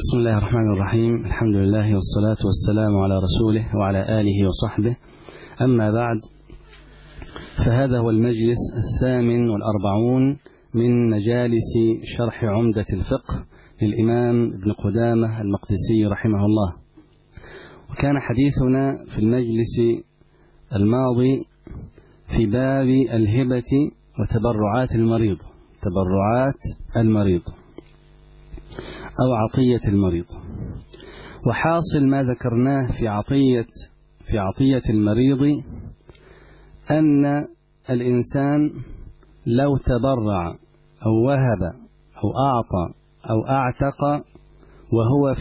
بسم الله الرحمن الرحيم. الحمد لله والصلاة والسلام على رسوله وعلى آله وصحبه. أما بعد، فهذا هو المجلس 48 من مجالس شرح عمدة الفقه للإمام ابن قدامة المقدسي رحمه الله. وكان حديثنا في المجلس الماضي في باب الهبة وتبرعات المريض، تبرعات المريض أو عطية المريض. وحاصل ما ذكرناه في عطية المريض أن الإنسان لو تبرع أو وهب أو أعطى أو أعتق وهو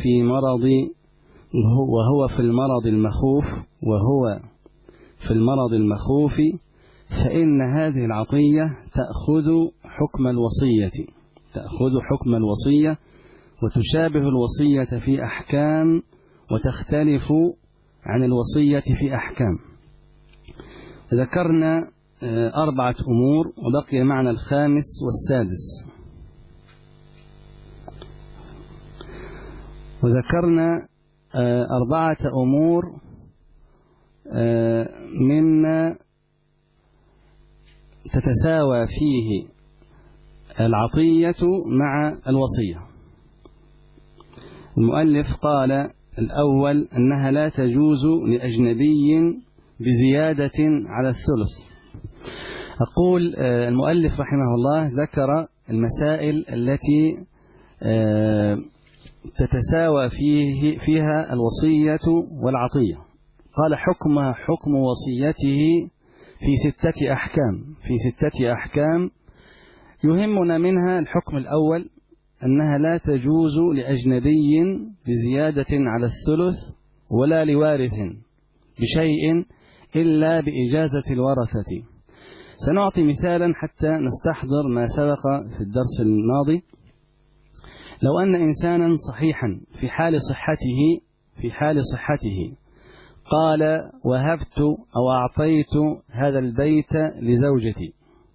في المرض المخوف فإن هذه العطية تأخذ حكم الوصية وتشابه الوصية في أحكام وتختلف عن الوصية في أحكام. ذكرنا 4 أمور وبقي معنا الخامس والسادس. وذكرنا 4 أمور مما تتساوى فيه العطية مع الوصية. المؤلف قال الأول أنها لا تجوز لأجنبي بزيادة على الثلث. أقول المؤلف رحمه الله ذكر المسائل التي تتساوى فيها الوصية والعطية. قال حكمها حكم وصيته في 6 أحكام يهمنا منها الحكم الأول أنها لا تجوز لأجنبي بزيادة على الثلث ولا لوارث بشيء إلا بإجازة الورثة. سنعطي مثالا حتى نستحضر ما سبق في الدرس الماضي. لو أن إنسانا صحيحا في حال صحته قال وهبت أو أعطيت هذا البيت لزوجتي،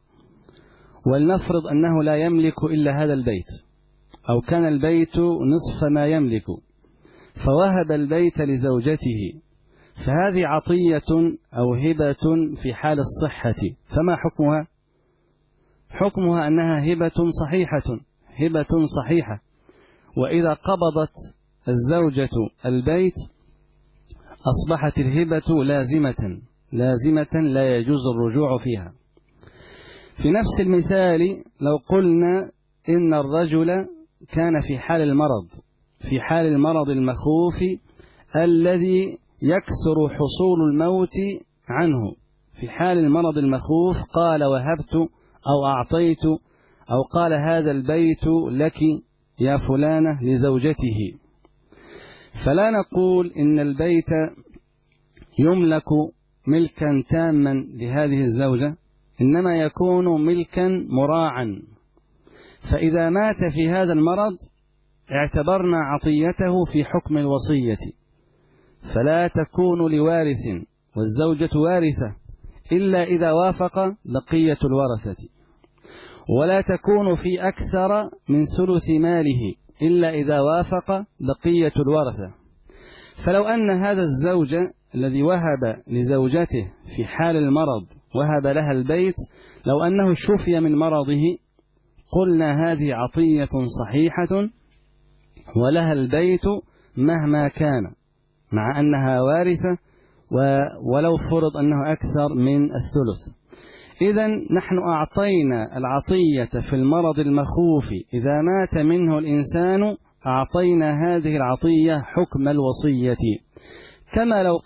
ولنفرض أنه لا يملك إلا هذا البيت أو كان البيت نصف ما يملك فوهب البيت لزوجته، فهذه عطية أو هبة في حال الصحة. فما حكمها؟ حكمها أنها هبة صحيحة. وإذا قبضت الزوجة البيت أصبحت الهبة لازمة لا يجوز الرجوع فيها. في نفس المثال لو قلنا إن الرجل كان في حال المرض المخوف الذي يكثر حصول الموت عنه، في حال المرض المخوف قال وهبت أو أعطيت أو قال هذا البيت لك يا فلانة لزوجته، فلا نقول إن البيت يملك ملكا تاما لهذه الزوجة، إنما يكون ملكا مراعا. فإذا مات في هذا المرض اعتبرنا عطيته في حكم الوصية، فلا تكون لوارث والزوجة وارثة إلا إذا وافق بقية الورثة، ولا تكون في أكثر من ثلث ماله إلا إذا وافق بقية الورثة. فلو أن هذا الزوج الذي وهب لزوجته في حال المرض وهب لها البيت، لو أنه شفي من مرضه قلنا هذه عطية صحيحة ولها البيت مهما كان، مع أنها وارثة ولو فرض أنه أكثر من الثلث. إذن نحن أعطينا العطية في المرض المخوف إذا مات منه الإنسان، أعطينا هذه العطية حكم الوصية. كما لو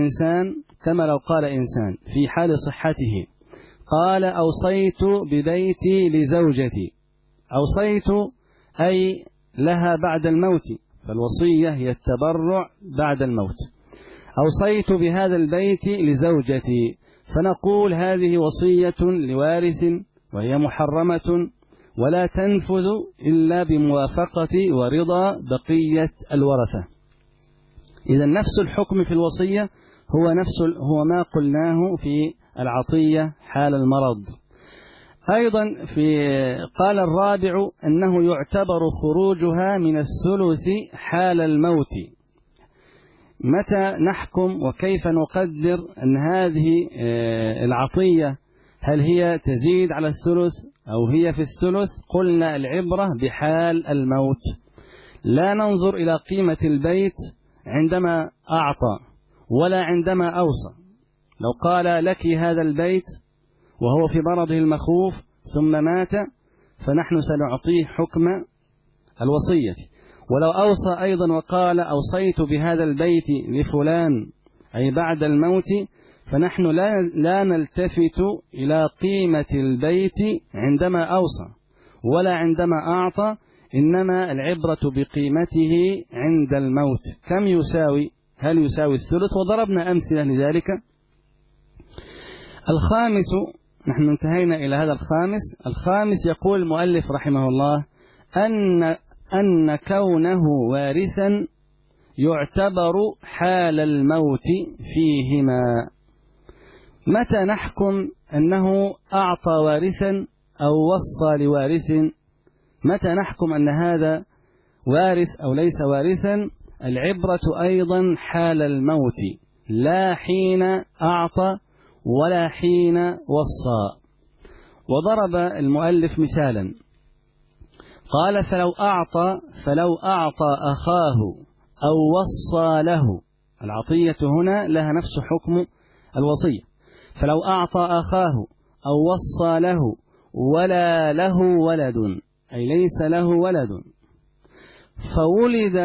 قال إنسان في حال صحته قال أوصيت ببيتي لزوجتي، أوصيت أي لها بعد الموت، فالوصية هي التبرع بعد الموت. أوصيت بهذا البيت لزوجتي، فنقول هذه وصية لوارث وهي محرمة ولا تنفذ إلا بموافقة ورضا بقية الورثة. إذا نفس الحكم في الوصية هو ما قلناه في العطية حال المرض. أيضا قال الرابع أنه يعتبر خروجها من الثلث حال الموت. متى نحكم وكيف نقدر أن هذه العطية هل هي تزيد على الثلث أو هي في الثلث؟ قلنا العبرة بحال الموت، لا ننظر إلى قيمة البيت عندما أعطى ولا عندما أوصى. لو قال لك هذا البيت وهو في مرضه المخوف ثم مات فنحن سنعطيه حكم الوصية. ولو أوصى أيضا وقال أوصيت بهذا البيت لفلان أي بعد الموت فنحن لا نلتفت إلى قيمة البيت عندما أوصى ولا عندما أعطى، إنما العبرة بقيمته عند الموت. كم يساوي؟ هل يساوي الثلث؟ وضربنا أمثلة لذلك. الخامس، نحن انتهينا إلى هذا الخامس. الخامس يقول المؤلف رحمه الله أن كونه وارثا يعتبر حال الموت فيهما. متى نحكم أنه أعطى وارثا أو وصى لوارث؟ متى نحكم أن هذا وارث أو ليس وارثا؟ العبرة أيضا حال الموت، لا حين أعطى ولا حين وصى. وضرب المؤلف مثالا قال فلو أعطى أخاه أو وصى له. العطية هنا لها نفس حكم الوصية. فلو أعطى أخاه أو وصى له ولا له ولد أي ليس له ولد فولد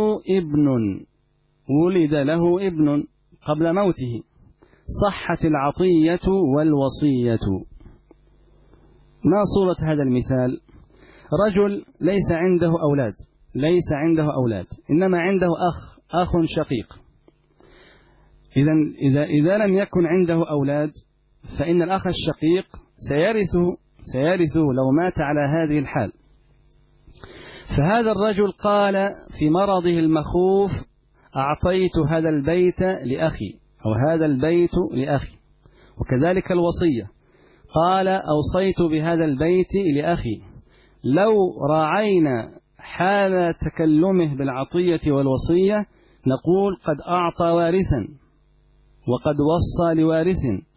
له ابن قبل موته، صحت العطية والوصية. ما صورة هذا المثال؟ رجل ليس عنده أولاد إنما عنده أخ شقيق. إذا لم يكن عنده أولاد فإن الأخ الشقيق سيرثه لو مات على هذه الحال. فهذا الرجل قال في مرضه المخوف أعطيت هذا البيت لأخي أو هذا البيت لأخي. وكذلك الوصية، قال أوصيت بهذا البيت لأخي. لو راعينا حال تكلمه بالعطية والوصية نقول قد أعطى وارثا وقد وصى لوارث،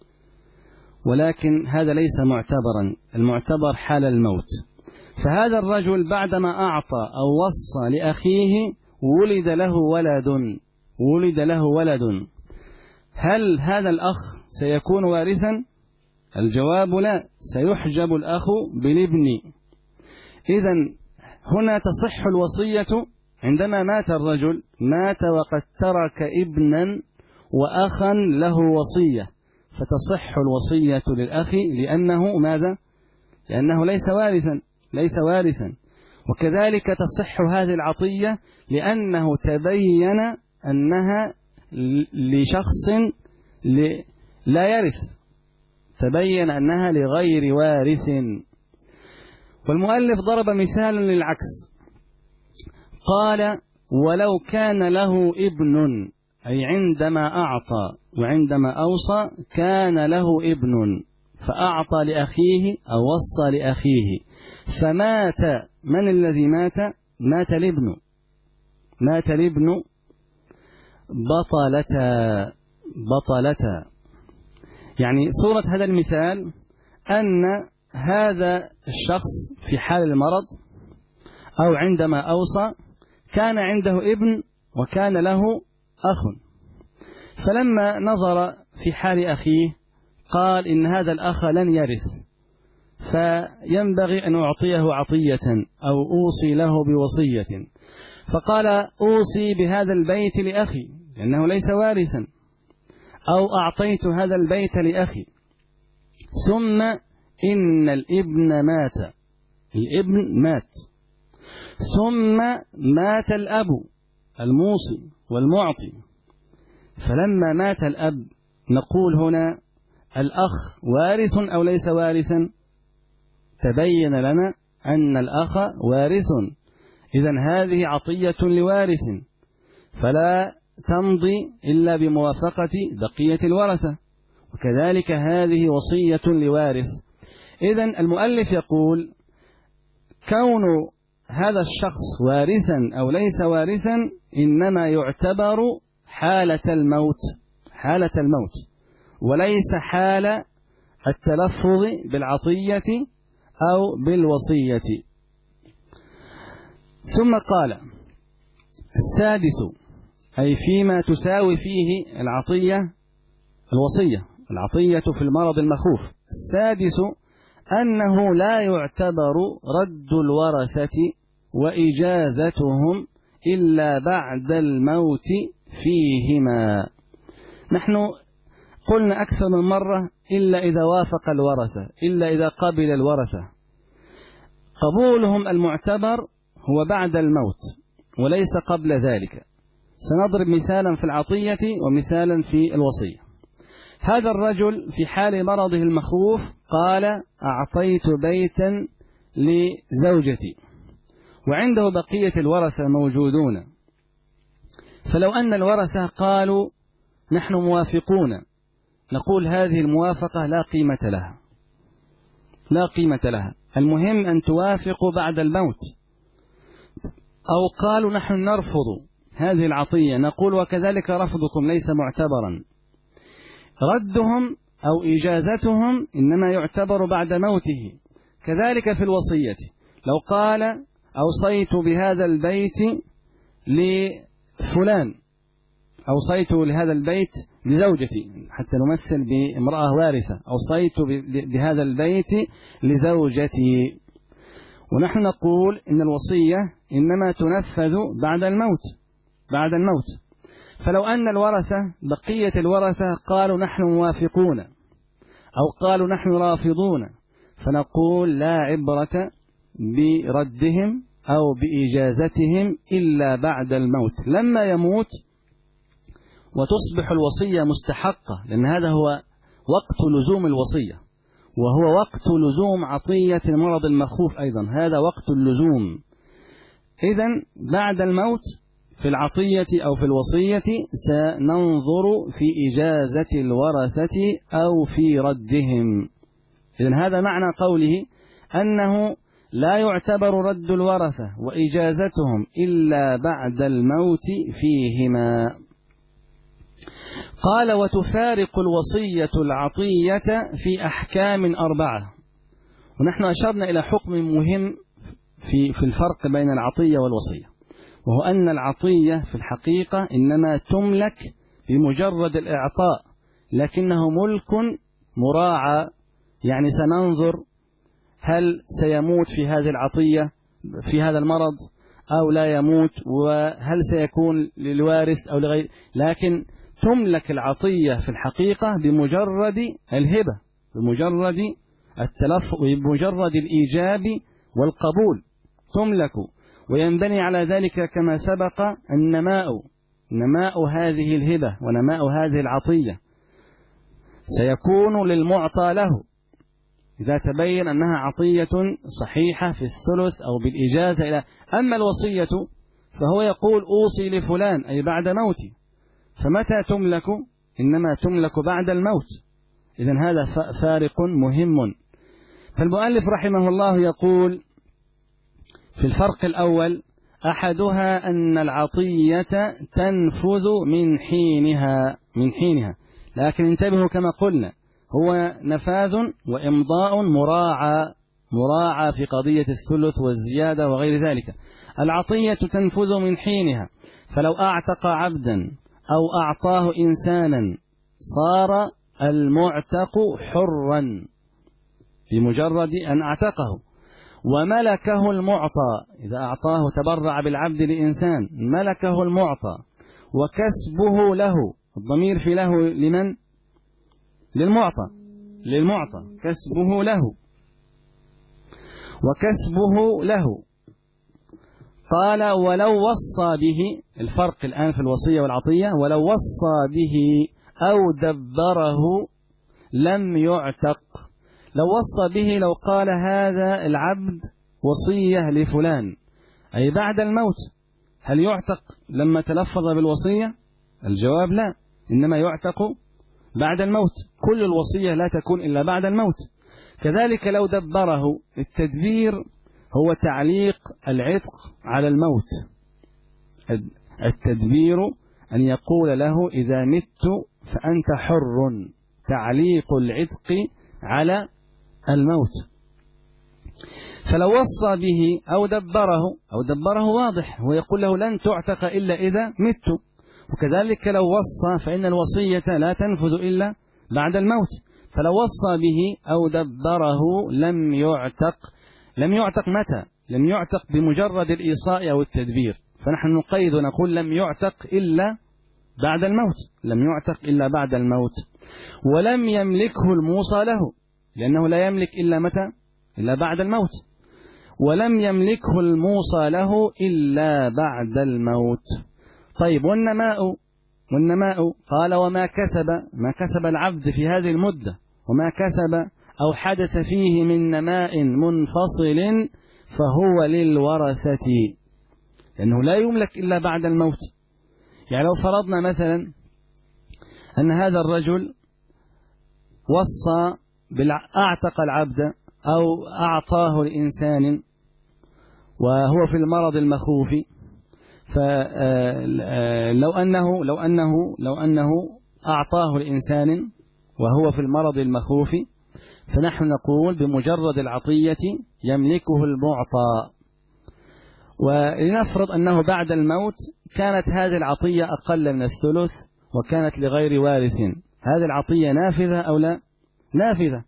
ولكن هذا ليس معتبرا، المعتبر حال الموت. فهذا الرجل بعدما أعطى أو وصى لأخيه ولد له ولد، هل هذا الأخ سيكون وارثا؟ الجواب لا، سيحجب الأخ بالابن. إذن هنا تصح الوصية عندما مات الرجل، مات وقد ترك ابنا وأخا له وصية، فتصح الوصية للأخ لأنه ماذا؟ لأنه ليس وارثا. وكذلك تصح هذه العطية لأنه تبين أنها لشخص لا يرث، تبين أنها لغير وارث. والمؤلف ضرب مثالا للعكس، قال ولو كان له ابن أي عندما أعطى وعندما أوصى كان له ابن فأعطى لأخيه أو وصى لأخيه فمات، من الذي مات؟ مات الابن بطلتا. يعني صورة هذا المثال أن هذا الشخص في حال المرض أو عندما أوصى كان عنده ابن وكان له أخ، فلما نظر في حال أخيه قال إن هذا الأخ لن يرث، فينبغي أن أعطيه عطية أو أوصي له بوصية، فقال أوصي بهذا البيت لأخي لأنه ليس وارثا، أو أعطيت هذا البيت لأخي، ثم إن الابن مات، ثم مات الأب الموصي والمعطي. فلما مات الأب نقول هنا الأخ وارث أو ليس وارثا؟ تبين لنا أن الأخ وارث، إذن هذه عطية لوارث فلا تمضي إلا بموافقة بقية الورثة، وكذلك هذه وصية لوارث. إذن المؤلف يقول كون هذا الشخص وارثا أو ليس وارثا إنما يعتبر حالة الموت وليس حال التلفظ بالعطية أو بالوصية. ثم قال السادس، أي فيما تساوي فيه العطية في المرض المخوف. السادس أنه لا يعتبر رد الورثة وإجازتهم إلا بعد الموت فيهما. نحن قلنا أكثر من مرة إلا إذا وافق الورثة، إلا إذا قبل الورثة. قبولهم المعتبر هو بعد الموت وليس قبل ذلك. سنضرب مثالا في العطية ومثالا في الوصية. هذا الرجل في حال مرضه المخوف قال أعطيت بيتا لزوجتي، وعنده بقية الورثة موجودون، فلو أن الورثة قالوا نحن موافقون، نقول هذه الموافقة لا قيمة لها، المهم أن توافقوا بعد الموت. أو قالوا نحن نرفض هذه العطية، نقول وكذلك رفضكم ليس معتبرا. ردهم أو إجازتهم إنما يعتبر بعد موته. كذلك في الوصية، لو قال أوصيت بهذا البيت لفلان، أوصيت لهذا البيت لزوجتي، حتى نمثل بامرأة وارثة، أوصيت بهذا البيت لزوجتي، ونحن نقول إن الوصية إنما تنفذ بعد الموت. فلو أن الورثة بقية الورثة قالوا نحن موافقون أو قالوا نحن رافضون، فنقول لا عبرة بردهم أو بإجازتهم إلا بعد الموت، لما يموت وتصبح الوصية مستحقة، لأن هذا هو وقت لزوم الوصية، وهو وقت لزوم عطية المرض المخوف أيضا، هذا وقت اللزوم. إذن بعد الموت في العطية أو في الوصية سننظر في إجازة الورثة أو في ردهم. إذن هذا معنى قوله أنه لا يعتبر رد الورثة وإجازتهم إلا بعد الموت فيهما. قال وتفارق الوصية العطية في أحكام 4. ونحن أشرنا إلى حكم مهم في الفرق بين العطية والوصية، وهو أن العطية في الحقيقة إنما تملك بمجرد الإعطاء، لكنه ملك مراعى، يعني سننظر هل سيموت في هذه العطية في هذا المرض أو لا يموت، وهل سيكون للوارث أو لغير، لكن تملك العطية في الحقيقة بمجرد الهبة، بمجرد التلفظ، بمجرد الإيجاب والقبول تملك، وينبني على ذلك كما سبق نماء هذه الهبة ونماء هذه العطية سيكون للمعطى له إذا تبين أنها عطية صحيحة في الثلث أو بالإجازة إلى. أما الوصية فهو يقول أوصي لفلان أي بعد موتي، فمتى تملك؟ إنما تملك بعد الموت. إذن هذا فارق مهم. فالمؤلف رحمه الله يقول في الفرق الأول أحدها أن العطية تنفذ من حينها، لكن انتبهوا كما قلنا هو نفاذ وإمضاء مراعى في قضية الثلث والزيادة وغير ذلك. العطية تنفذ من حينها، فلو أعتق عبدا أو أعطاه إنسانا صار المعتق حرا بمجرد أن أعتقه، وملكه المعطى إذا أعطاه تبرع بالعبد لإنسان ملكه المعطى، وكسبه له، الضمير في له لمن؟ للمعطى كسبه له. قال ولو وصى به، الفرق الآن في الوصية والعطية، ولو وصى به أو دبره لم يعتق. لو وصى به، لو قال هذا العبد وصية لفلان أي بعد الموت، هل يعتق لما تلفظ بالوصية؟ الجواب لا، إنما يعتق بعد الموت. كل الوصية لا تكون إلا بعد الموت. كذلك لو دبره، التدبير هو تعليق العتق على الموت. التدبير أن يقول له إذا مت فأنت حر، تعليق العتق على الموت. فلو وصى به أو دبره واضح، ويقول له لن تعتق إلا إذا مت. وكذلك لو وصى فإن الوصية لا تنفذ إلا بعد الموت. فلو وصى به أو دبره لم يعتق متى؟ لم يعتق بمجرد الإيصاء أو التدبير، فنحن نقيد ونقول لم يعتق إلا بعد الموت، لم يعتق إلا بعد الموت. ولم يملكه الموصى له، لأنه لا يملك إلا متى؟ إلا بعد الموت. ولم يملكه الموصى له إلا بعد الموت. طيب والنماء قال وما كسب العبد في هذه المدة، وما كسب أو حدث فيه من نماء منفصل فهو للورثة، لأنه لا يملك إلا بعد الموت. يعني لو فرضنا مثلا أن هذا الرجل وصى أعتق العبد أو أعطاه لإنسان وهو في المرض المخوف، لو أنه أعطاه لإنسان وهو في المرض المخوف، فنحن نقول بمجرد العطية يملكه المعطى. ولنفرض أنه بعد الموت كانت هذه العطية أقل من الثلث وكانت لغير وارث، هذه العطية نافذة أو لا؟ نافذة.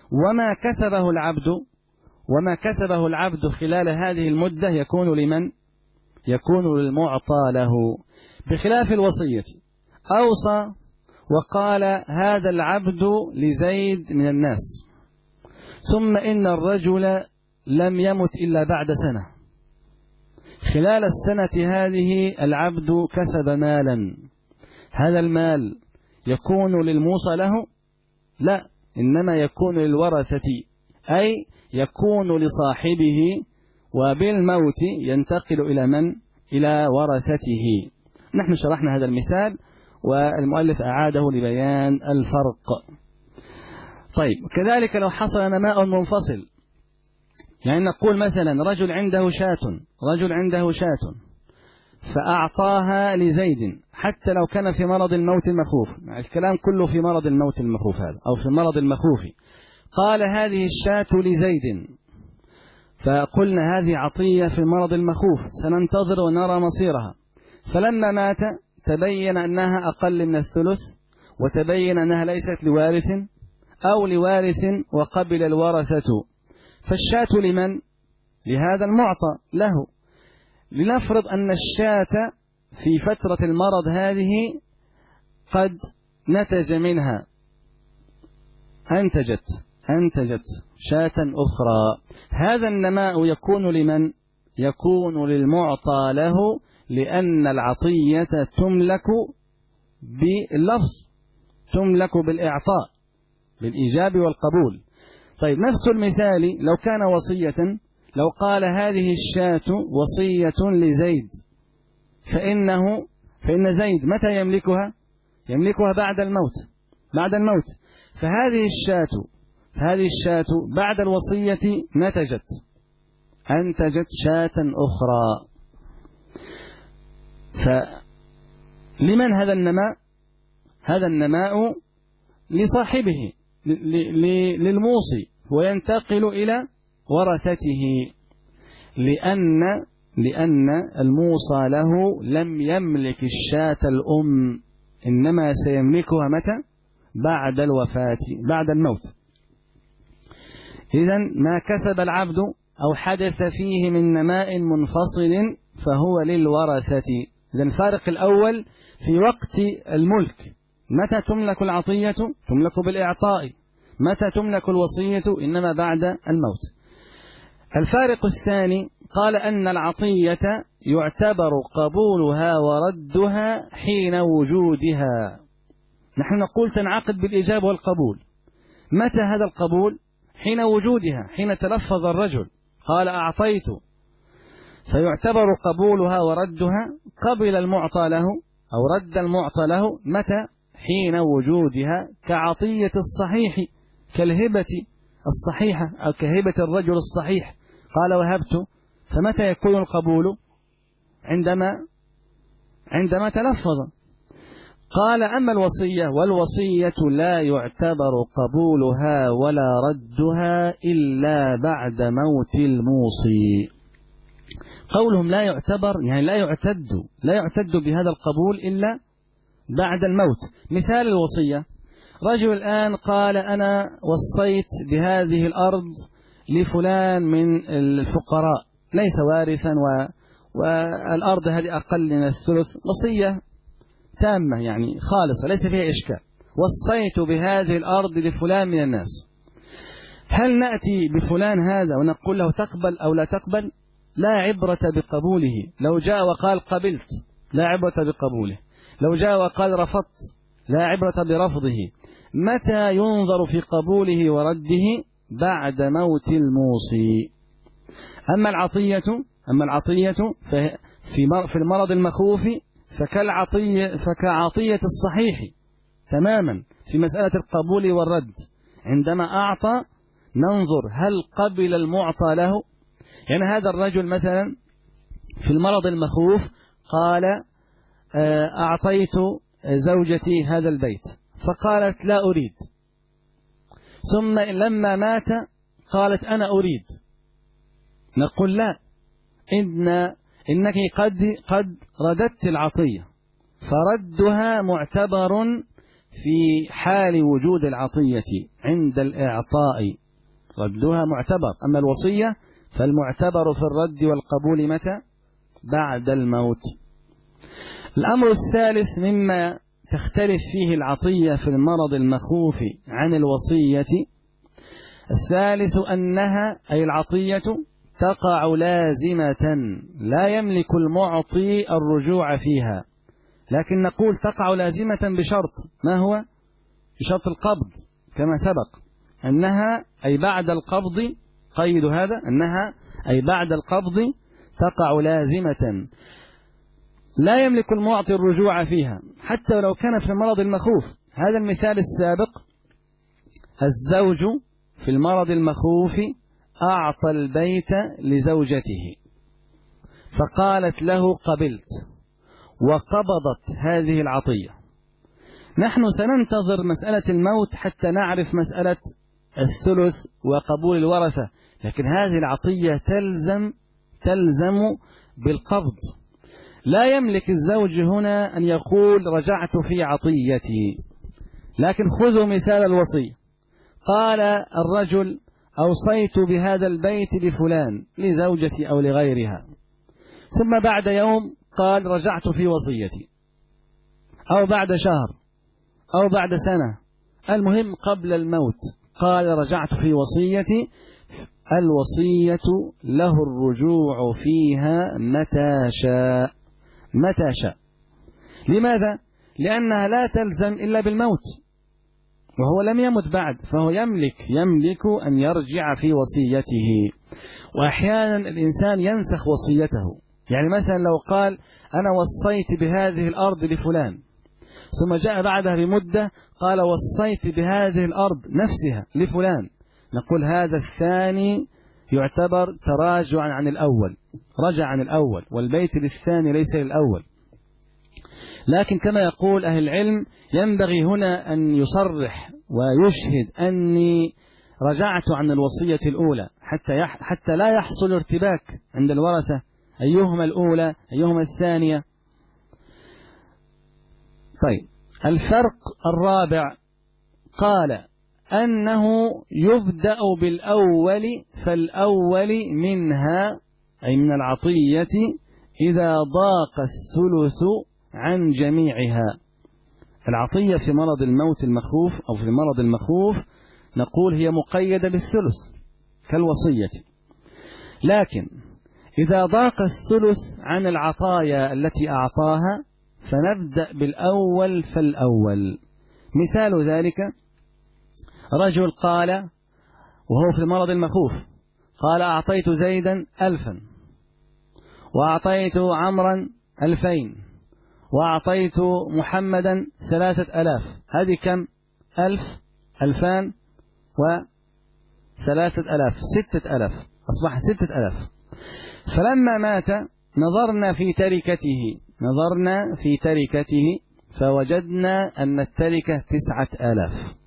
وما كسبه العبد خلال هذه المدة يكون لمن؟ يكون للمعطى له. بخلاف الوصية، أوصى وقال هذا العبد لزيد من الناس، ثم إن الرجل لم يمت إلا بعد سنة، خلال السنة هذه العبد كسب مالا، هذا المال يكون للموصى له؟ لا، إنما يكون للورثة، أي يكون لصاحبه، وبالموت ينتقل إلى من؟ إلى ورثته. نحن شرحنا هذا المثال والمؤلف أعاده لبيان الفرق. طيب، كذلك لو حصل نماء منفصل، يعني نقول مثلا رجل عنده شاة فأعطاها لزيد حتى لو كان في مرض الموت المخوف، الكلام كله في مرض الموت المخوف هذا أو في المرض المخوف، قال هذه الشاة لزيد، فقلنا هذه عطية في المرض المخوف سننتظر ونرى مصيرها. فلما مات تبين أنها أقل من الثلث، وتبين أنها ليست لوارث أو لوارث وقبل الورثة، فالشاة لمن؟ لهذا المعطى له. لنفرض أن الشاة في فترة المرض هذه قد نتج منها، أنتجت شاة أخرى، هذا النماء يكون لمن؟ يكون للمعطى له، لأن العطية تملك باللفظ، تملك بالإعطاء، بالإيجاب والقبول. طيب، نفس المثال لو كان وصية، لو قال هذه الشاة وصية لزيد، فإن زيد متى يملكها؟ يملكها بعد الموت. فهذه الشاة بعد الوصية أنتجت شاة أخرى. فلمن هذا النماء؟ هذا النماء لصاحبه، للموصي، وينتقل إلى ورثته، لأن الموصى له لم يملك الشاة الأم، إنما سيملكها متى؟ بعد الوفاة، بعد الموت. إذن ما كسب العبد أو حدث فيه من نماء منفصل فهو للورثة. إذن الفارق الأول في وقت الملك، متى تملك العطية؟ تملك بالإعطاء. متى تملك الوصية؟ إنما بعد الموت. الفارق الثاني قال أن العطية يعتبر قبولها وردها حين وجودها. نحن نقول تنعقد بالإجاب والقبول. متى هذا القبول؟ حين وجودها، حين تلفظ الرجل قال أعطيت، فيعتبر قبولها وردها قبل المعطى له أو رد المعطى له متى؟ حين وجودها، كعطية الصحيح، كالهبة الصحيحة أو كهبة الرجل الصحيح. قال وهبت، فمتى يكون القبول؟ عندما تلفظ. قال أما الوصية، والوصية لا يعتبر قبولها ولا ردها إلا بعد موت الموصي. قولهم لا يعتبر يعني لا يعتد بهذا القبول إلا بعد الموت. مثال الوصية: رجل الآن قال أنا وصيت بهذه الأرض لفلان من الفقراء، ليس وارثا والأرض هذه أقل من الثلث، وصية تامة يعني خالصة ليس فيها إشكال، وصيت بهذه الأرض لفلان من الناس. هل نأتي بفلان هذا ونقول له تقبل أو لا تقبل؟ لا عبرة بقبوله. لو جاء وقال قبلت لا عبرة بقبوله، لو جاء وقال رفضت لا عبرة برفضه. متى ينظر في قبوله ورده؟ بعد موت الموصي. أما العطية في المرض المخوف فكعطية الصحيح تماما في مسألة القبول والرد. عندما أعطى ننظر هل قبل المعطى له. يعني هذا الرجل مثلا في المرض المخوف قال أعطيت زوجتي هذا البيت، فقالت لا أريد، ثم لما مات قالت أنا أريد، نقول لا، إنك قد رددت العطية، فردها معتبر في حال وجود العطية. عند الإعطاء ردها معتبر. أما الوصية فالمعتبر في الرد والقبول متى؟ بعد الموت. الأمر الثالث مما تختلف فيه العطية في المرض المخوف عن الوصية، الثالث أنها أي العطية تقع لازمة لا يملك المعطي الرجوع فيها، لكن نقول تقع لازمة بشرط. ما هو؟ بشرط القبض كما سبق، أنها أي بعد القبض، قيد هذا أنها أي بعد القبض تقع لازمة لا يملك المعطي الرجوع فيها حتى ولو كان في المرض المخوف. هذا المثال السابق: الزوج في المرض المخوف أعطى البيت لزوجته فقالت له قبلت وقبضت هذه العطية. نحن سننتظر مسألة الموت حتى نعرف مسألة الثلث وقبول الورثة، لكن هذه العطية تلزم بالقبض. لا يملك الزوج هنا أن يقول رجعت في عطيتي. لكن خذوا مثال الوصية: قال الرجل أوصيت بهذا البيت لفلان لزوجتي أو لغيرها، ثم بعد يوم قال رجعت في وصيتي، أو بعد شهر أو بعد سنة، المهم قبل الموت قال رجعت في وصيتي. الوصية له الرجوع فيها متى شاء. لماذا؟ لأنها لا تلزم إلا بالموت، وهو لم يمت بعد، فهو يملك أن يرجع في وصيته. وأحيانا الإنسان ينسخ وصيته. يعني مثلا لو قال أنا وصيت بهذه الأرض لفلان، ثم جاء بعدها بمدة قال وصيت بهذه الأرض نفسها لفلان، نقول هذا الثاني يعتبر تراجعا عن الأول، رجع عن الأول، والبيت للثاني ليس للأول. لكن كما يقول أهل العلم ينبغي هنا أن يصرح ويشهد أني رجعت عن الوصية الأولى حتى لا يحصل ارتباك عند الورثة أيهما الأولى أيهما الثانية. طيب، الفرق الرابع قال أنه يبدأ بالأول، فالأول منها أي من العطية إذا ضاق الثلث عن جميعها. العطية في مرض الموت المخوف أو في المرض المخوف نقول هي مقيدة بالثلث كالوصية، لكن إذا ضاق الثلث عن العطايا التي أعطاها فنبدأ بالأول فالأول. مثال ذلك: رجل قال وهو في المرض المخوف قال أعطيت زيدا 1000، وأعطيت عمرا 2000، وأعطيت محمدا 3000. هذه كم؟ 1000 2000 3000 6000 أصبح 6000. فلما مات نظرنا في تركته فوجدنا أن التركة 9000.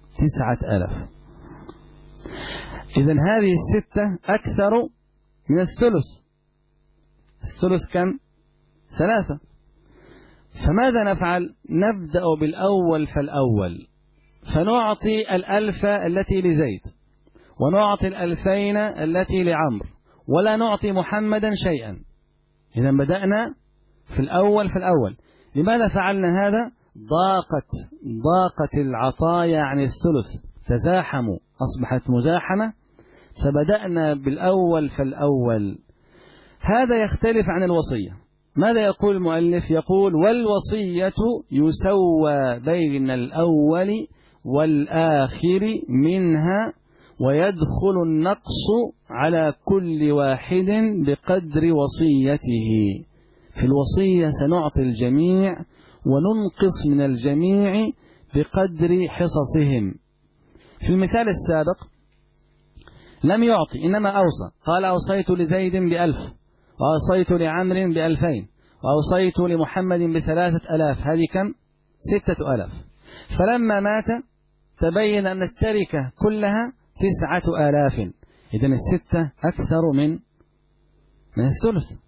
إذن هذه الستة أكثر من الثلث. الثلث كم؟ 3. فماذا نفعل؟ نبدأ بالأول فالأول، فنعطي 1000 التي لزيد، ونعطي 2000 التي لعمرو، ولا نعطي محمدا شيئا. إذن بدأنا في الأول فالأول. لماذا فعلنا هذا؟ ضاقت العطايا عن الثلث، تزاحموا، أصبحت مزاحمة، فبدأنا بالأول فالأول. هذا يختلف عن الوصية. ماذا يقول المؤلف؟ يقول: والوصية يسوى بين الأول والآخر منها، ويدخل النقص على كل واحد بقدر وصيته. في الوصية سنعطي الجميع وننقص من الجميع بقدر حصصهم. في المثال السابق لم يعطي، إنما أوصى، قال: أوصيت لزيد ب1000، وأوصيت لعمر ب2000، وأوصيت لمحمد ب3000. هذه كم؟ 6000. فلما مات تبين أن التركة كلها 9000. إذن الستة أكثر من الثلث،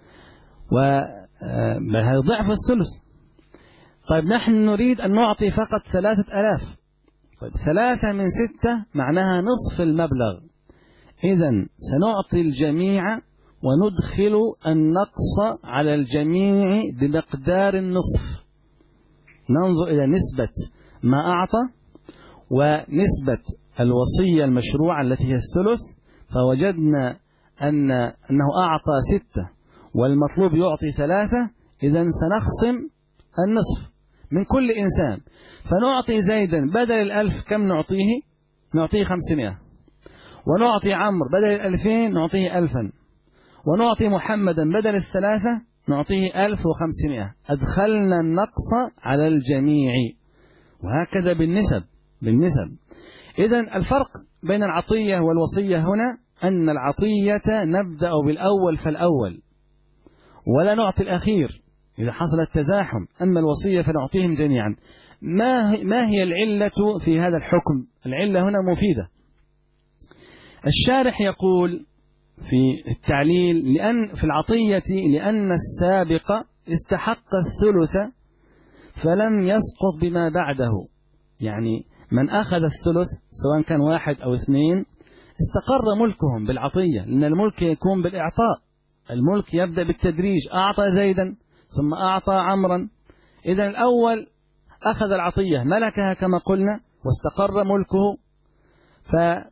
وهذا ضعف الثلث. طيب نحن نريد أن نعطي فقط 3000. طيب 3 من 6 معناها نصف المبلغ. إذن سنعطي الجميع وندخل النقص على الجميع بمقدار النصف. ننظر إلى نسبة ما أعطى ونسبة الوصية المشروعة التي هي الثلث، فوجدنا أنه أعطى 6 والمطلوب يعطي 3. إذن سنخصم النصف من كل إنسان، فنعطي زيدا بدل 1000 كم نعطيه؟ نعطيه 500. ونعطي عمرو بدل 2000 نعطيه 1000. ونعطي محمدا بدل 3 نعطيه 1500. أدخلنا النقص على الجميع، وهكذا بالنسب. إذن الفرق بين العطية والوصية هنا أن العطية نبدأ بالأول فالأول ولا نعطي الأخير إذا حصل التزاحم، أما الوصية فنعطيهم جميعا. ما هي العلة في هذا الحكم؟ العلة هنا مفيدة. الشارح يقول في التعليل: لأن في العطية لأن السابق استحق الثلث فلم يسقط بما بعده. يعني من أخذ الثلث سواء كان 1 أو 2 استقر ملكهم بالعطية، لأن الملك يكون بالإعطاء. الملك يبدأ بالتدريج، أعطى زيدا ثم أعطى عمرا. إذن الأول أخذ العطية ملكها كما قلنا واستقر ملكه، فحصل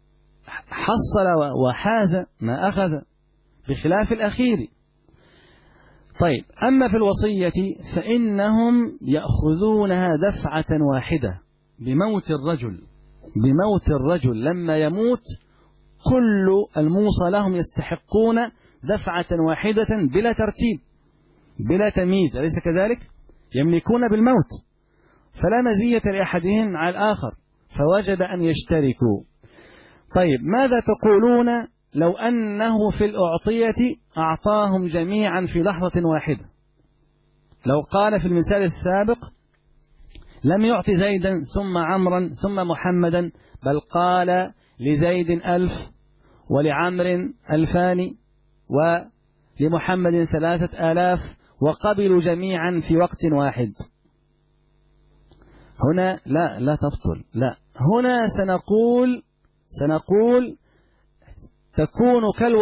وحاز ما أخذ، بخلاف الأخير. طيب أما في الوصية فإنهم يأخذونها دفعة واحدة بموت الرجل لما يموت كل الموصى لهم يستحقون دفعة واحدة بلا ترتيب بلا تمييز، أليس كذلك؟ يملكون بالموت، فلا مزية لأحدهم على الآخر، فوجب أن يشتركوا. طيب ماذا تقولون لو أنه في الأعطية أعطاهم جميعا في لحظة واحدة؟ لو قال في المثال السابق لم يعطي زيدا ثم عمرا ثم محمدا، بل قال لزيد 1000 ولعمر 2000 ولمحمد 3000 وقبلوا جميعا في وقت واحد. هنا لا تبطل، لا، هنا سنقول تكون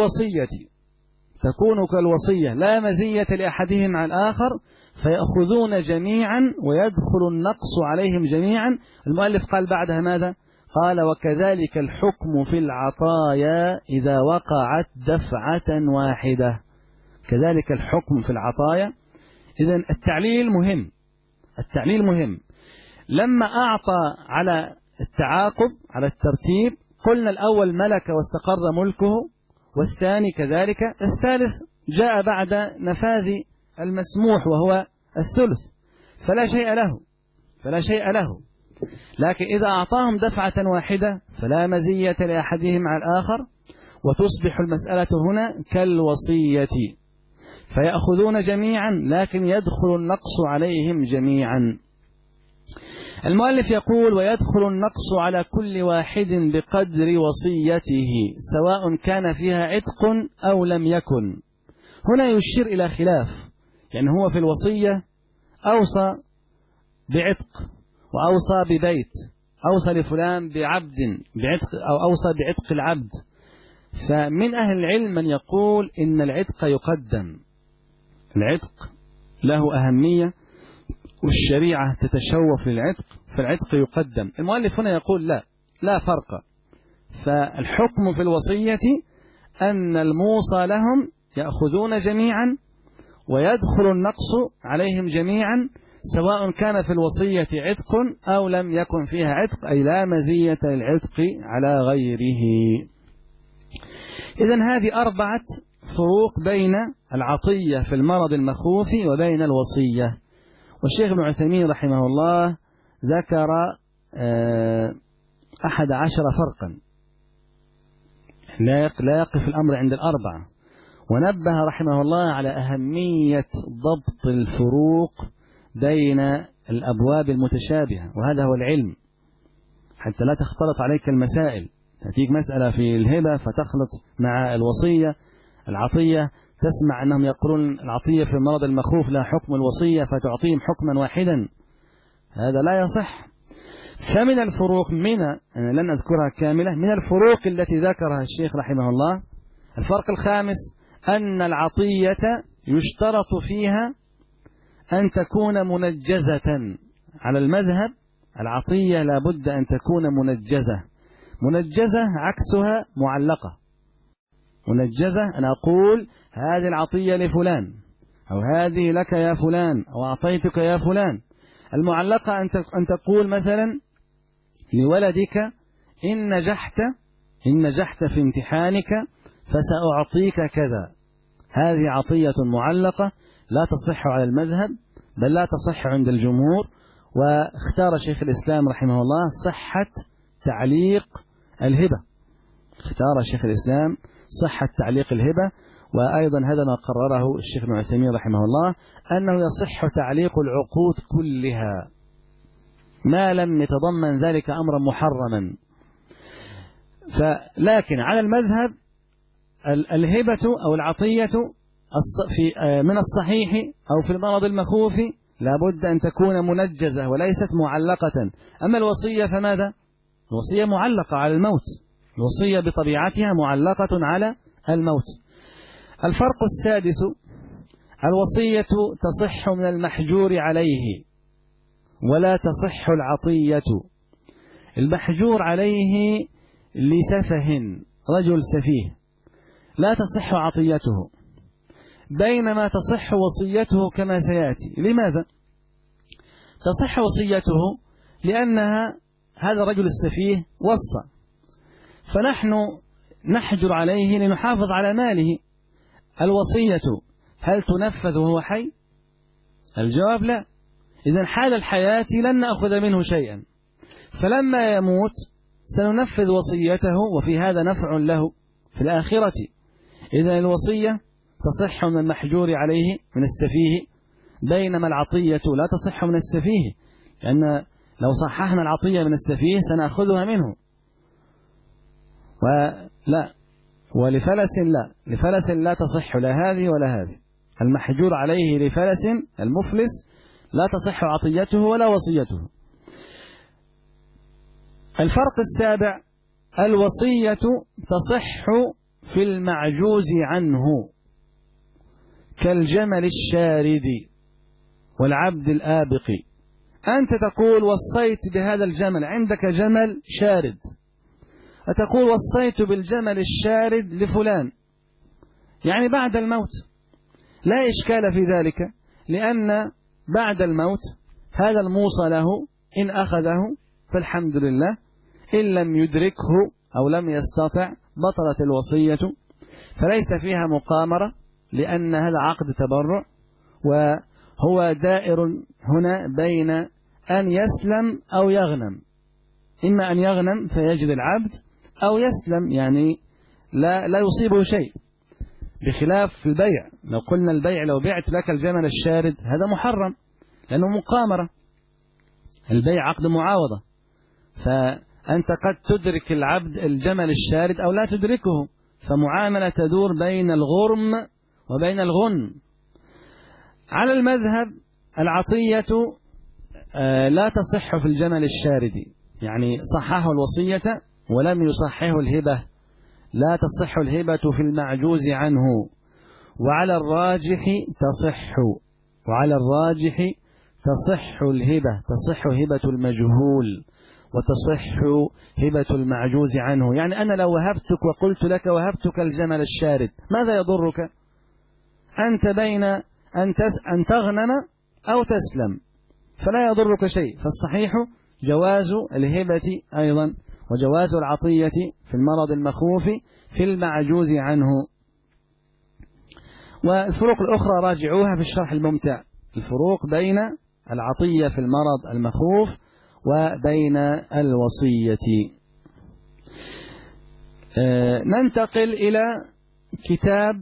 كالوصية لا مزية لأحدهم على الآخر، فيأخذون جميعا ويدخل النقص عليهم جميعا. المؤلف قال بعدها ماذا؟ قال: وكذلك الحكم في العطايا إذا وقعت دفعة واحدة. كذلك الحكم في العطايا. إذن التعليل مهم. لما أعطى على التعاقب على الترتيب قلنا الأول ملك واستقر ملكه، والثاني كذلك، الثالث جاء بعد نفاذ المسموح وهو الثلث، فلا شيء له. لكن إذا أعطاهم دفعة واحدة فلا مزية لأحدهم على الآخر، وتصبح المسألة هنا كالوصية، فيأخذون جميعا لكن يدخل النقص عليهم جميعا. المؤلف يقول: ويدخل النقص على كل واحد بقدر وصيته سواء كان فيها عتق أو لم يكن. هنا يشير إلى خلاف، يعني هو في الوصية أوصى بعتق وأوصى ببيت، أوصى لفلان بعبد بعتق أو أوصى بعتق العبد. فمن أهل العلم من يقول إن العتق يقدم، العتق له أهمية والشريعة تتشوف للعتق، فالعتق يقدم. المؤلف هنا يقول لا فرق، فالحكم في الوصية أن الموصى لهم يأخذون جميعا ويدخل النقص عليهم جميعا سواء كان في الوصية عتق أو لم يكن فيها عتق، أي لا مزية للعتق على غيره. إذن هذه 4 فروق بين العطية في المرض المخوف وبين الوصية. والشيخ ابن عثيمين رحمه الله ذكر 11 فرقا، لا يقف الأمر عند 4، ونبه رحمه الله على أهمية ضبط الفروق بين الأبواب المتشابهة، وهذا هو العلم، حتى لا تختلط عليك المسائل. تأتيك مسألة في الهبة فتخلط مع الوصية العطية، تسمع أنهم يقولون العطية في المرض المخوف لا حكم الوصية فتعطيهم حكما واحدا، هذا لا يصح. فمن الفروق، لن أذكرها كاملة، من الفروق التي ذكرها الشيخ رحمه الله الفرق الخامس أن العطية يشترط فيها أن تكون منجزة. على المذهب العطية لابد أن تكون منجزة عكسها معلقة. منجزة أنا أقول هذه العطية لفلان، أو هذه لك يا فلان، أو أعطيتك يا فلان. المعلقة أن تقول مثلا لولدك إن نجحت في امتحانك فسأعطيك كذا. هذه عطية معلقة لا تصح على المذهب، بل لا تصح عند الجمهور. واختار شيخ الإسلام رحمه الله صحة تعليق الهبة، اختار شيخ الإسلام صحة تعليق الهبة. وأيضا هذا ما قرره الشيخ ابن عثيمين رحمه الله، أنه يصح تعليق العقود كلها ما لم يتضمن ذلك أمرا محرما. لكن على المذهب الهبة أو العطية من الصحيح أو في المرض المخوف لابد أن تكون منجزة وليست معلقة. أما الوصية فماذا؟ الوصية معلقة على الموت، الوصية بطبيعتها معلقة على الموت. الفرق السادس: الوصية تصح من المحجور عليه ولا تصح العطية. المحجور عليه لسفه، رجل سفيه، لا تصح عطيته، بينما تصح وصيته كما سيأتي. لماذا؟ تصح وصيته لأنها هذا الرجل السفيه وصى، فنحن نحجر عليه لنحافظ على ماله. الوصية هل تنفذ وهو حي؟ الجواب لا. إذن حال الحياة لن نأخذ منه شيئا، فلما يموت سننفذ وصيته، وفي هذا نفع له في الآخرة. إذن الوصية تصح من المحجور عليه من السفيه، بينما العطية لا تصح من السفيه، لأن لو صححنا العطية من السفيه سنأخذها منه. لفلس لا تصح لا هذه ولا هذه. المحجور عليه لفلس المفلس لا تصح عطيته ولا وصيته. الفرق السابع: الوصية تصح في المعجوز عنه كالجمل الشارد والعبد الآبق. أنت تقول وصيت بهذا الجمل، عندك جمل شارد، فتقول وصيت بالجمل الشارد لفلان، يعني بعد الموت، لا إشكال في ذلك، لأن بعد الموت هذا الموصى له إن أخذه فالحمد لله، إن لم يدركه أو لم يستطع بطلت الوصية، فليس فيها مقامرة، لأن هذا عقد تبرع، وهو دائر هنا بين أن يسلم أو يغنم، إما أن يغنم فيجد العبد أو يسلم، يعني لا يصيبه شيء، بخلاف البيع. لو قلنا البيع لو بعت لك الجمل الشارد هذا محرم لأنه مقامرة، البيع عقد معاوضة، فأنت قد تدرك العبد الجمل الشارد أو لا تدركه، فمعاملة تدور بين الغرم وبين الغنم. على المذهب العطية لا تصح في الجمل الشارد، يعني صححه الوصية ولم يصححه الهبة، لا تصح الهبة في المعجوز عنه، وعلى الراجح تصح الهبة، تصح هبة المجهول وتصح هبة المعجوز عنه. يعني أنا لو وهبتك وقلت لك وهبتك الجمل الشارد ماذا يضرك؟ أنت بين أن تغنم أو تسلم فلا يضرك شيء. فالصحيح جواز الهبة أيضا وجواز العطية في المرض المخوف في المعجوز عنه. والفروق الأخرى راجعوها في الشرح الممتع، الفروق بين العطية في المرض المخوف وبين الوصية. ننتقل إلى كتاب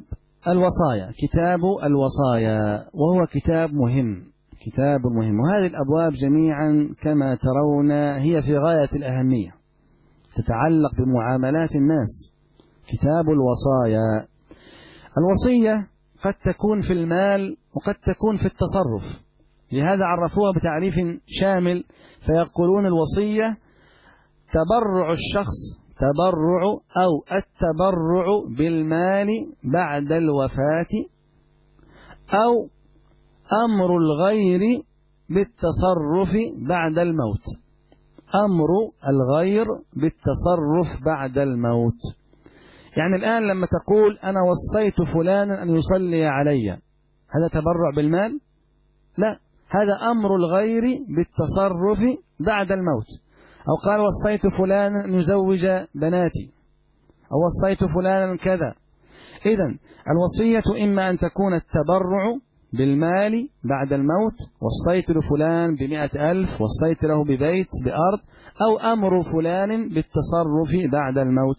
الوصايا، وهو كتاب مهم، وهذه الأبواب جميعا كما ترون هي في غاية الأهمية، تتعلق بمعاملات الناس. كتاب الوصايا، الوصية قد تكون في المال وقد تكون في التصرف، لهذا عرفوها بتعريف شامل، فيقولون الوصية تبرع الشخص، التبرع بالمال بعد الوفاة، أو أمر الغير بالتصرف بعد الموت، بعد الموت. يعني الآن لما تقول أنا وصيت فلانا أن يصلي علي، هذا تبرع بالمال؟ لا، هذا أمر الغير بالتصرف بعد الموت. أو قال وصيت فلانا أن يزوج بناتي، أو وصيت فلانا كذا. إذن الوصية إما أن تكون التبرع بالمال بعد الموت، وصيت لفلان ب100,000، وصيت له ببيت بأرض، أو أمر فلان بالتصرف بعد الموت.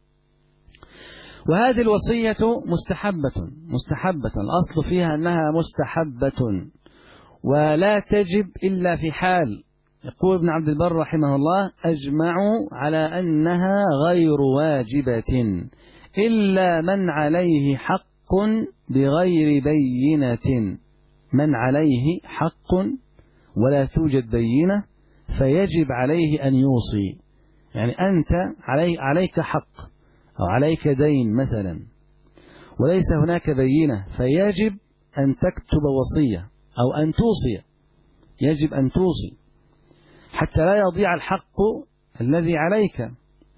وهذه الوصية مستحبة، الأصل فيها أنها مستحبة ولا تجب إلا في حال. يقول ابن عبد البر رحمه الله أجمعوا على أنها غير واجبة إلا من عليه حق بغير بينة، من عليه حق ولا توجد بينة فيجب عليه أن يوصي. يعني أنت عليك حق أو عليك دين مثلا وليس هناك بينة، فيجب أن تكتب وصية أو أن توصي، يجب أن توصي حتى لا يضيع الحق الذي عليك.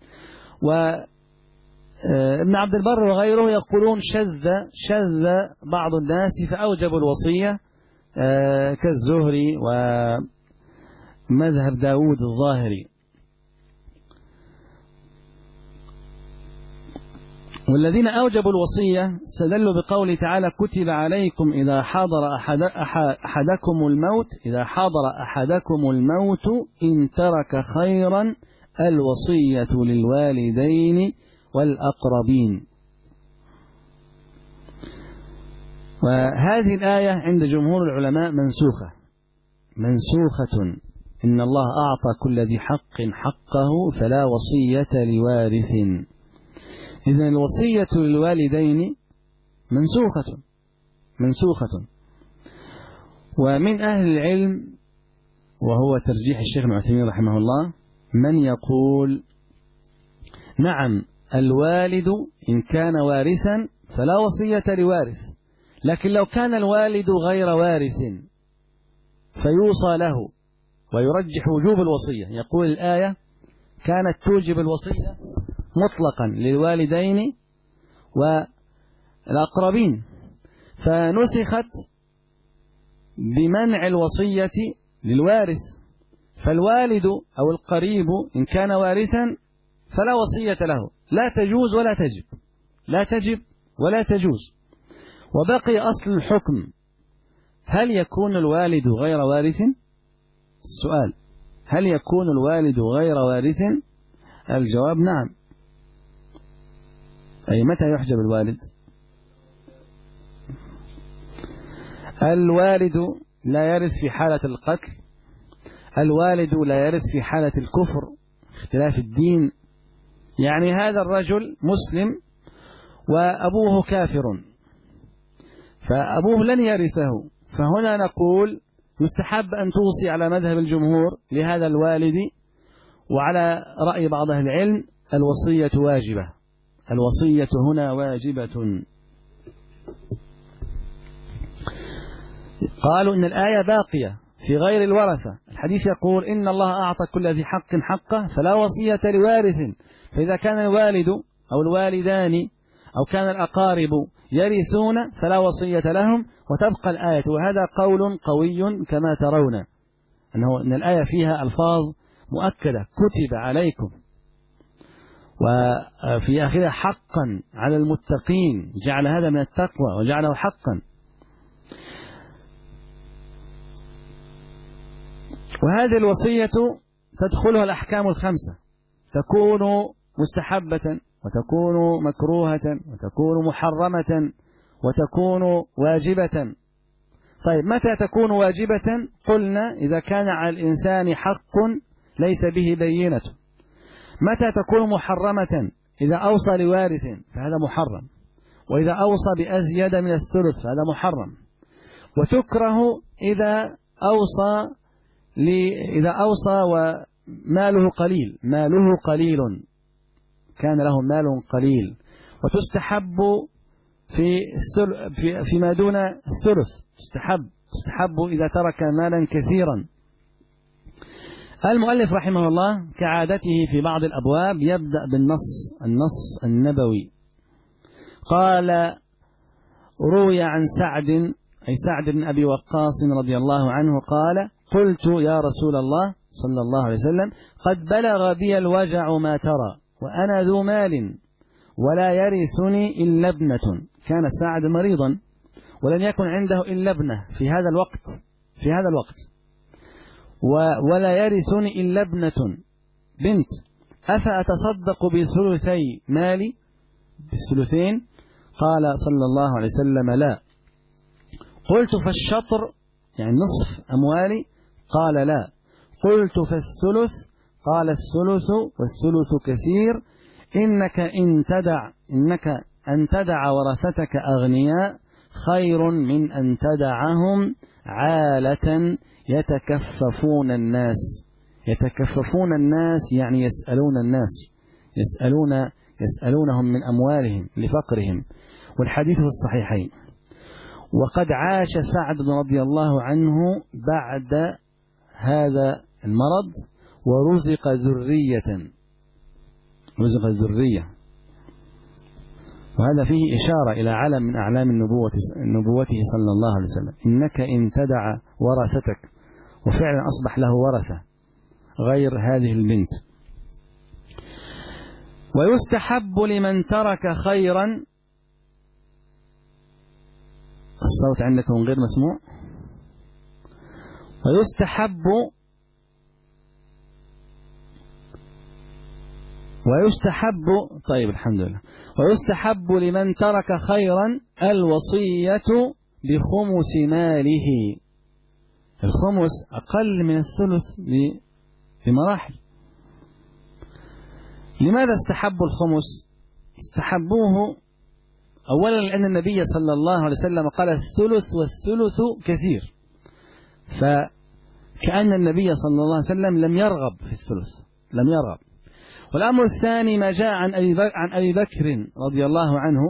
وابن عبد البر وغيره يقولون شذ بعض الناس فأوجبوا الوصية كالزهري ومذهب داود الظاهري. والذين أوجبوا الوصية استدلوا بقوله تعالى كتب عليكم إذا حضر أحدكم الموت إن ترك خيرا الوصية للوالدين والأقربين. وهذه الآية عند جمهور العلماء منسوخة. إن الله أعطى كل ذي حق حقه فلا وصية لوارث. إذن الوصية للوالدين منسوخة. ومن أهل العلم وهو ترجيح الشيخ ابن عثيمين رحمه الله من يقول نعم الوالد إن كان وارثا فلا وصية لوارث، لكن لو كان الوالد غير وارث فيوصى له، ويرجح وجوب الوصية. يقول الآية كانت توجب الوصية مطلقا للوالدين والأقربين، فنسخت بمنع الوصية للوارث. فالوالد أو القريب إن كان وارثا فلا وصية له، لا تجوز ولا تجوز. وبقي أصل الحكم، هل يكون الوالد غير وارث السؤال: هل يكون الوالد غير وارث؟ الجواب: نعم. أي متى يحجب الوالد؟ الوالد لا يرث في حالة القتل، الوالد لا يرث في حالة الكفر، اختلاف الدين. يعني هذا الرجل مسلم وأبوه كافر، فأبوه لن يرثه، فهنا نقول يستحب أن توصي على مذهب الجمهور لهذا الوالد، وعلى رأي بعض أهل العلم الوصية واجبة، الوصية هنا واجبة. قالوا إن الآية باقية في غير الورثة، الحديث يقول إن الله أعطى كل ذي حق حقه فلا وصية لوارث، فإذا كان الوالد أو الوالدان أو كان الأقارب يرثون فلا وصية لهم، وتبقى الآية. وهذا قول قوي كما ترون، أن الآية فيها ألفاظ مؤكدة: كتب عليكم، وفي آخرها حقا على المتقين، جعل هذا من التقوى وجعله حقا. وهذه الوصية تدخلها الأحكام الخمسة، تكون مستحبة وتكون مكروهة وتكون محرمة وتكون واجبة. طيب متى تكون واجبة؟ قلنا إذا كان على الإنسان حق ليس به بينة. متى تكون محرمة؟ إذا أوصى لوارث فهذا محرم، وإذا أوصى بأزيد من الثلث فهذا محرم. وتكره إذا أوصى وماله قليل، ماله قليل، كان له مال قليل. وتستحب فيما دون الثلث، تستحب إذا ترك مالا كثيرا. المؤلف رحمه الله كعادته في بعض الأبواب يبدأ النص النبوي. قال: روي عن سعد بن أبي وقاص رضي الله عنه قال: قلت يا رسول الله صلى الله عليه وسلم: قد بلغ بي الوجع ما ترى، وأنا ذو مال ولا يرثني إلا ابنة. كان سعد مريضا ولم يكن عنده إلا ابنة في هذا الوقت ولا يرثني إلا ابنة بنت، أفأتصدق بثلثي مالي، بالثلثين؟ قال صلى الله عليه وسلم: لا. قلت: فالشطر، يعني نصف أموالي؟ قال: لا. قلت: فالثلث؟ قال: الثلث والثلث كثير، إنك أن تدع ورثتك أغنياء خير من أن تدعهم عالة يتكففون الناس، يعني يسألونهم من أموالهم لفقرهم. والحديث في الصحيحين. وقد عاش سعد رضي الله عنه بعد هذا المرض ورزق ذرية، وهذا فيه إشارة إلى علم من أعلام نبوته صلى الله عليه وسلم: إنك إن تدع ورثتك. وفعلا أصبح له ورثة غير هذه البنت. ويستحب لمن ترك خيرا، الصوت عندكم غير مسموع. طيب الحمد لله. ويستحب لمن ترك خيرا الوصية بخمس ماله. الخمس أقل من الثلث بمراحل. لماذا استحبوا الخمس؟ استحبوه أولا لأن النبي صلى الله عليه وسلم قال: الثلث والثلث كثير، فكأن النبي صلى الله عليه وسلم لم يرغب في الثلث، لم يرغب. والأمر الثاني ما جاء عن أبي بكر رضي الله عنه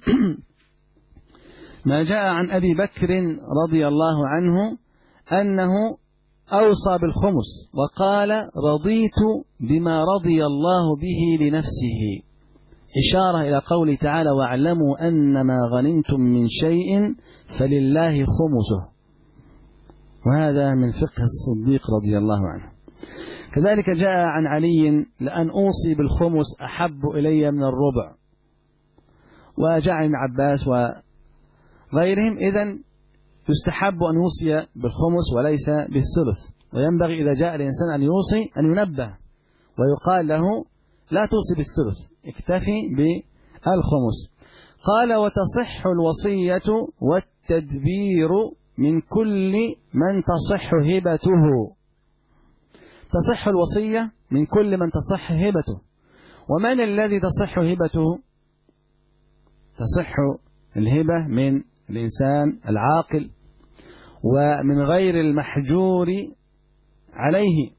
ما جاء عن أبي بكر رضي الله عنه أنه أوصى بالخمس وقال: رضيت بما رضي الله به لنفسه، إشارة إلى قوله تعالى: واعلموا أنما غنمتم من شيء فلله خمسه. وهذا من فقه الصديق رضي الله عنه. كذلك جاء عن علي: لأن أوصي بالخمس أحب إلي من الربع. وجاء عن عباس وغيرهم. إذن يستحب أن يوصي بالخمس وليس بالثلث. وينبغي إذا جاء الإنسان أن يوصي أن ينبه ويقال له لا توصي بالثلث، اكتفي بالخمس. قال وتصح الوصية والتدبير من كل من تصح هبته. تصح الوصية من كل من تصح هبته. ومن الذي تصح هبته؟ تصح الهبة من الإنسان العاقل ومن غير المحجور عليه،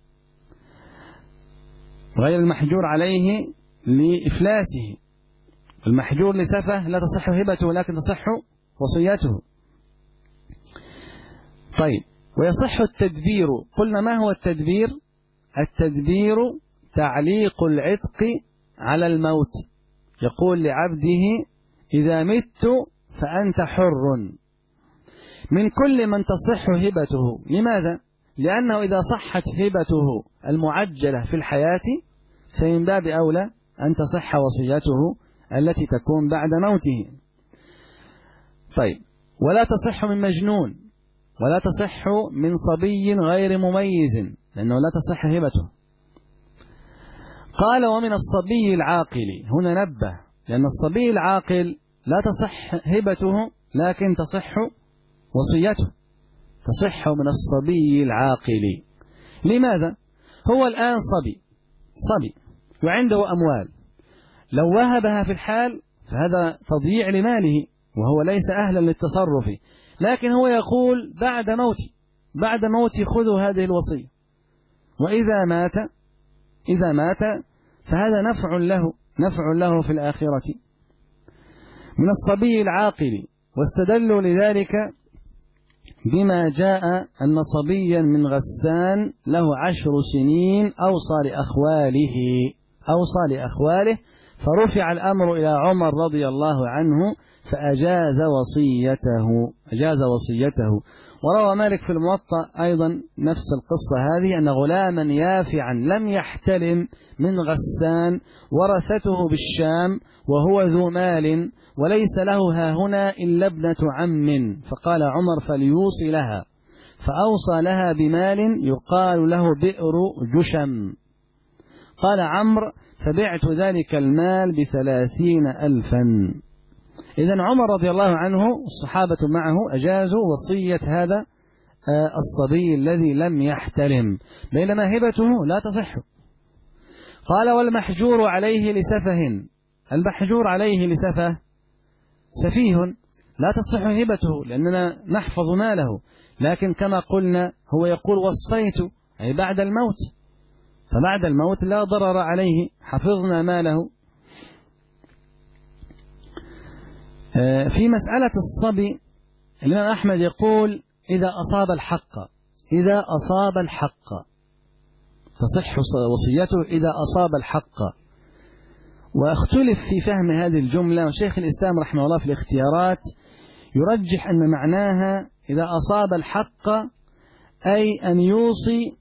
غير المحجور عليه لإفلاسه. المحجور لسفه لا تصح هبته لكن تصح وصيته. طيب، ويصح التدبير. قلنا ما هو التدبير؟ التدبير تعليق العتق على الموت، يقول لعبده إذا مت فأنت حر من كل من تصح هبته. لماذا؟ لأنه إذا صحت هبته المعجلة في الحياة فمن باب أولى أن تصح وصيته التي تكون بعد موته. طيب، ولا تصح من مجنون، ولا تصح من صبي غير مميز لأنه لا تصح هبته. قال ومن الصبي العاقل. هنا نبه، لأن الصبي العاقل لا تصح هبته لكن تصح وصيته، تصح من الصبي العاقل. لماذا؟ هو الآن صبي وعنده أموال، لو وهبها في الحال فهذا تضييع لماله وهو ليس أهلا للتصرف، لكن هو يقول بعد موتي خذوا هذه الوصية، وإذا مات فهذا نفع له في الآخرة. من الصبي العاقل. واستدلوا لذلك بما جاء أن صبيا من غسان له 10 سنين أوصى لأخواله فرفع الأمر إلى عمر رضي الله عنه فأجاز وصيته. وروى مالك في الموطأ أيضا نفس القصة هذه، أن غلاما يافعا لم يحتلم من غسان ورثته بالشام وهو ذو مال وليس له هاهنا إلا ابنة عم، فقال عمر فليوصي لها، فأوصى لها بمال يقال له بئر جشم. قال عمرو فبعت ذلك المال ب30,000. إذن عمر رضي الله عنه والصحابة معه أجازوا وصية هذا الصبي الذي لم يحتلم، بينما هبته لا تصح. قال والمحجور عليه لسفه. المحجور عليه لسفه سفيه لا تصح هبته لأننا نحفظ ماله، لكن كما قلنا هو يقول وصيت أي بعد الموت، فبعد الموت لا ضرر عليه، حفظنا ماله. في مسألة الصبي الإمام أحمد يقول إذا أصاب الحق تصح وصيته إذا أصاب الحق. واختلف في فهم هذه الجملة، وشيخ الإسلام رحمه الله في الاختيارات يرجح أن معناها إذا أصاب الحق أي أن يوصي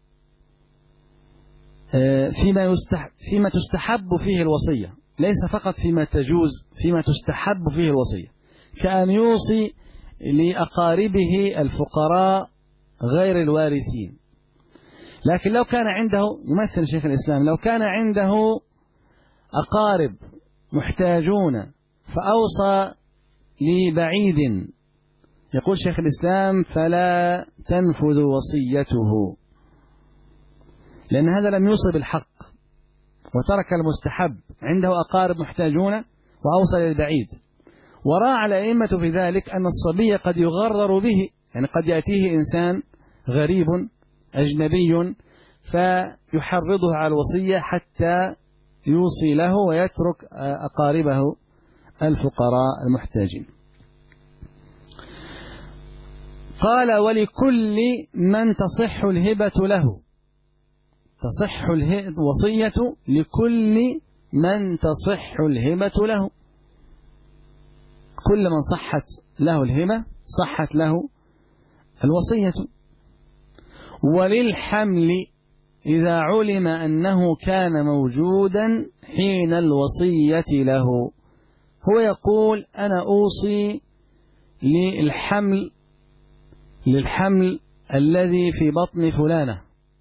فيما تستحب فيه الوصية، ليس فقط فيما تستحب فيه الوصية، كأن يوصي لأقاربه الفقراء غير الوارثين. لكن لو كان عنده، يمثل شيخ الإسلام، لو كان عنده أقارب محتاجون فأوصى لبعيد، يقول شيخ الإسلام فلا تنفذ وصيته، لأن هذا لم يوصي بالحق وترك المستحب، عنده أقارب محتاجون وأوصل للبعيد. وراعى الأئمة في ذلك أن الصبي قد يغرر به، يعني قد يأتيه إنسان غريب أجنبي فيحرضه على الوصية حتى يوصي له ويترك أقاربه الفقراء المحتاجين. قال ولكل من تصح الهبة له. تصح الوصية لكل من تصح الهبة له، كل من صحت له الهبة صحت له الوصية. وللحمل إذا علم أنه كان موجودا حين الوصية له. هو يقول أنا أوصي للحمل الذي في بطن فلانة،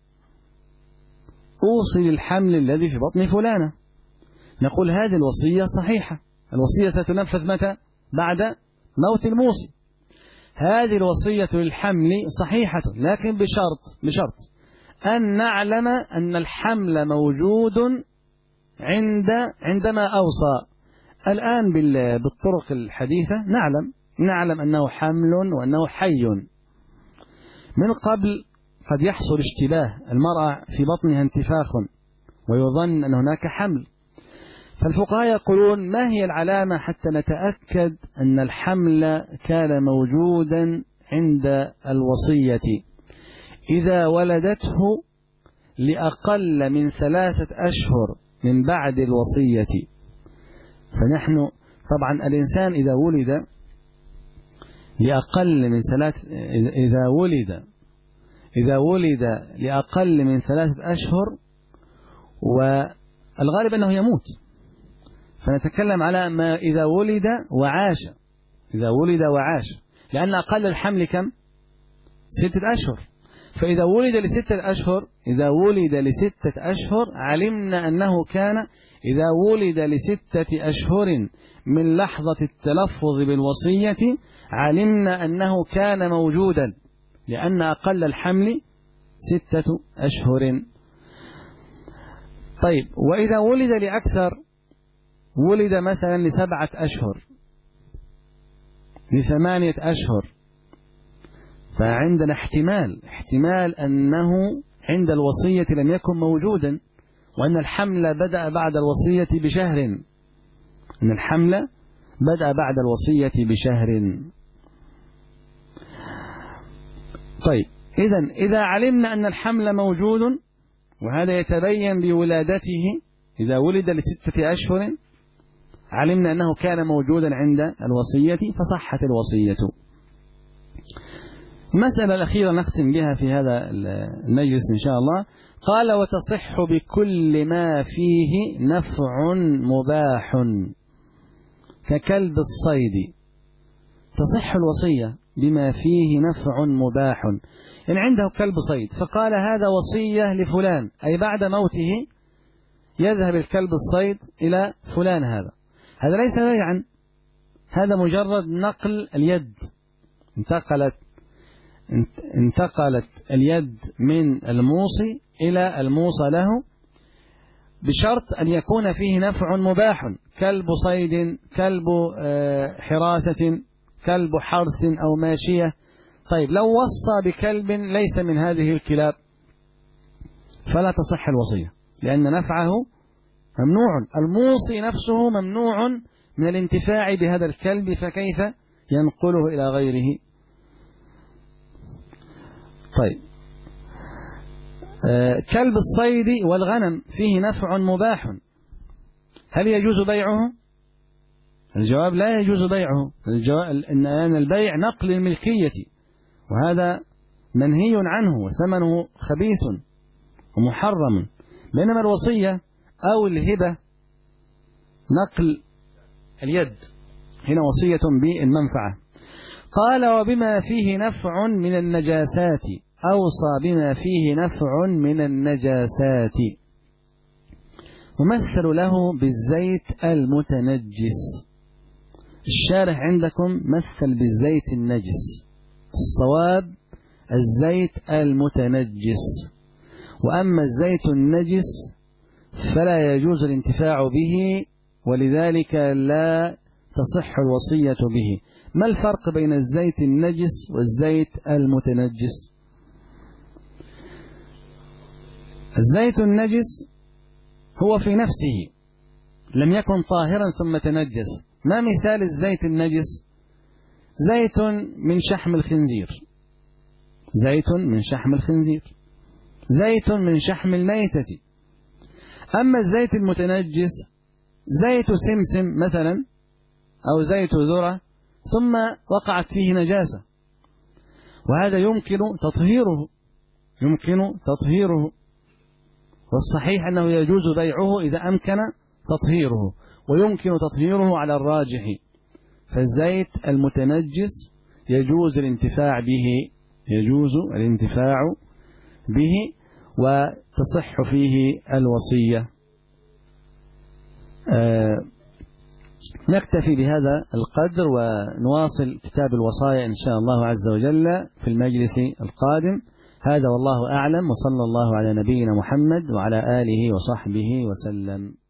أوصي للحمل الذي في بطن فلانة، نقول هذه الوصية صحيحة. الوصية ستنفذ متى؟ بعد موت الموصي. هذه الوصية للحمل صحيحة، لكن بشرط أن نعلم أن الحمل موجود عندما أوصى. الآن بالطرق الحديثة نعلم أنه حمل وأنه حي. من قبل قد يحصل اشتباه، المرأة في بطنها انتفاخ ويظن أن هناك حمل، فالفقهاء يقولون ما هي العلامة حتى نتأكد أن الحمل كان موجودا عند الوصية؟ إذا ولدته لأقل من 3 أشهر من بعد الوصية. فنحن طبعا الإنسان إذا ولد لأقل من إذا ولد لأقل من 3 أشهر والغالب أنه يموت، فنتكلم على ما إذا ولد وعاش، لأن أقل الحمل كم؟ 6 أشهر. فإذا ولد ل6 أشهر علمنا أنه كان، إذا ولد ل6 أشهر من لحظة التلفظ بالوصية علمنا أنه كان موجودا، لأن أقل الحمل 6 أشهر. طيب، وإذا ولد لأكثر، ولد مثلا ل7 أشهر، ل8 أشهر، فعندنا احتمال أنه عند الوصية لم يكن موجودا، وأن الحمل بدأ بعد الوصية بشهر. طيب، إذا علمنا أن الحمل موجود، وهذا يتبين بولادته، إذا ولد ل6 أشهر علمنا أنه كان موجودا عند الوصية فصحت الوصية. المسألة الأخيرة نختم بها في هذا المجلس إن شاء الله. قال: وتصح بكل ما فيه نفع مباح ككلب الصيد. تصح الوصية بما فيه نفع مباح، يعني عنده كلب صيد فقال هذا وصية لفلان، أي بعد موته يذهب الكلب الصيد إلى فلان. هذا ليس بيعا، هذا مجرد نقل اليد، انتقلت اليد من الموصي إلى الموصى له، بشرط أن يكون فيه نفع مباح، كلب صيد، كلب حراسة، كلب حرث أو ماشية. طيب، لو وصى بكلب ليس من هذه الكلاب فلا تصح الوصية، لأن نفعه ممنوع، الموصي نفسه ممنوع من الانتفاع بهذا الكلب، فكيف ينقله إلى غيره؟ طيب، كلب الصيد والغنم فيه نفع مباح، هل يجوز بيعه؟ الجواب لا يجوز بيعه. إن البيع نقل الملكية، وهذا منهي عنه وثمنه خبيث ومحرم، بينما الوصية أو الهبة نقل اليد، هنا وصية بالمنفعة. قال: وبما فيه نفع من النجاسات، أوصى بما فيه نفع من النجاسات، ممثل له بالزيت المتنجس. الشارح عندكم مثل بالزيت النجس، الصواب الزيت المتنجس، وأما الزيت النجس فلا يجوز الانتفاع به، ولذلك لا تصح الوصية به. ما الفرق بين الزيت النجس والزيت المتنجس؟ الزيت النجس هو في نفسه لم يكن طاهرا ثم تنجس. ما مثال الزيت النجس؟ زيت من شحم الخنزير، زيت من شحم الخنزير، زيت من شحم الميتة. أما الزيت المتنجس زيت سمسم مثلا أو زيت ذرة ثم وقعت فيه نجاسة، وهذا يمكن تطهيره، والصحيح أنه يجوز بيعه إذا أمكن تطهيره، ويمكن تطهيره على الراجح. فالزيت المتنجس يجوز الانتفاع به يجوز الانتفاع به وتصح فيه الوصية. نكتفي بهذا القدر ونواصل كتاب الوصايا إن شاء الله عز وجل في المجلس القادم. هذا والله أعلم، وصلى الله على نبينا محمد وعلى آله وصحبه وسلم.